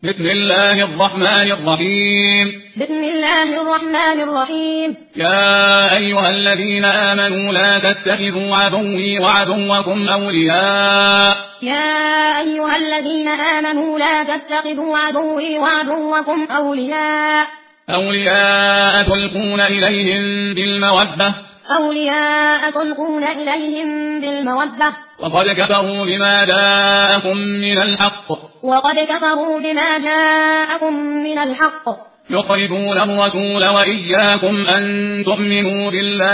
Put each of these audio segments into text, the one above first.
بسم الله الرحمن الرحيم. بسم الله الرحمن الرحيم. يا أيها الذين آمنوا لا تتخذوا عدوي وعدوكم أولياء. يا أيها الذين آمنوا لا تتخذوا عدوي وعدوكم أولياء تلقون إليهم بالمودة. تلقون إليهم بالمودة. وقد كفروا بما جاءكم من الحق. يخرجون الرسول وإياكم أن تؤمنوا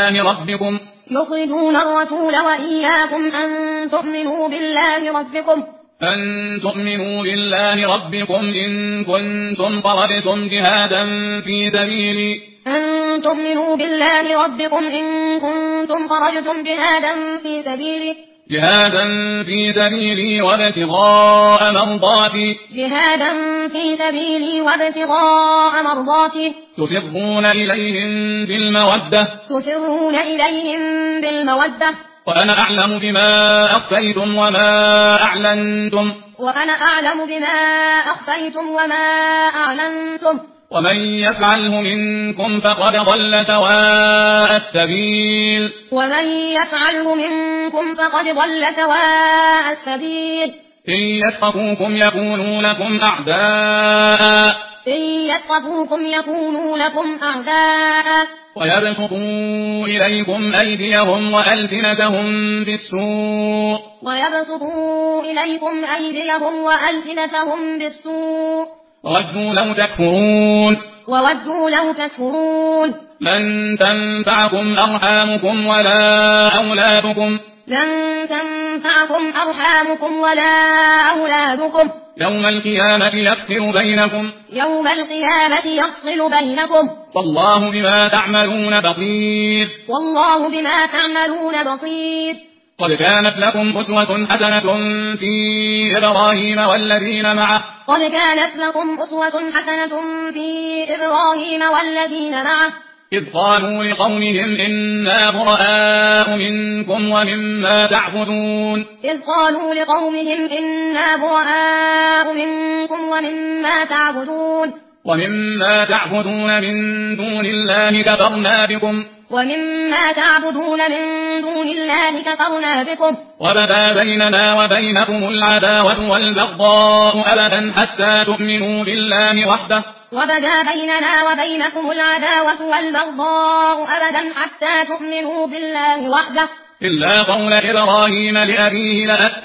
بالله ربكم إن كنتم خرجتم جهادا في سبيلي وابتغاء مرضاتي تسرون إليهم بالمودة وأنا أعلم بما أخفيتم وما أعلنتم ومن يفعله منكم فقد ضل سواء السبيل. إن يثقفوكم يكونوا لكم أعداء ويبسطوا إليكم أيديهم وألسنتهم بالسوء وودوا لو تكفرون لن تنفعكم أرحامكم ولا أولادكم يوم القيامة يفصل بينكم والله بما تعملون بصير. قد كانت لكم أسوة حسنة في إبراهيم والذين معه إذ قالوا لقومهم إنا براء منكم ومما تعبدون من دون الله كفرنا بكم وبدا بيننا وبينكم العداوة والبغضاء أبدا حتى تؤمنوا بالله وحده إلا قول إبراهيم لأبيه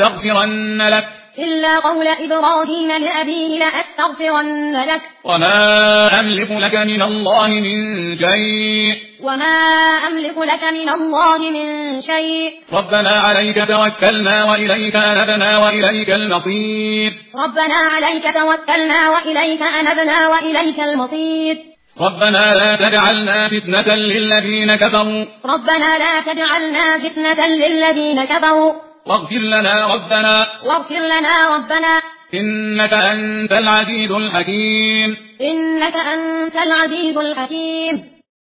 لأستغفرن لك وما أملك لك من الله من شيء ربنا عليك توكلنا وإليك أنبنا وإليك المصير. ربنا لا تجعلنا فتنة للذين كفروا واغفر لنا ربنا إنك أنت العزيز الحكيم.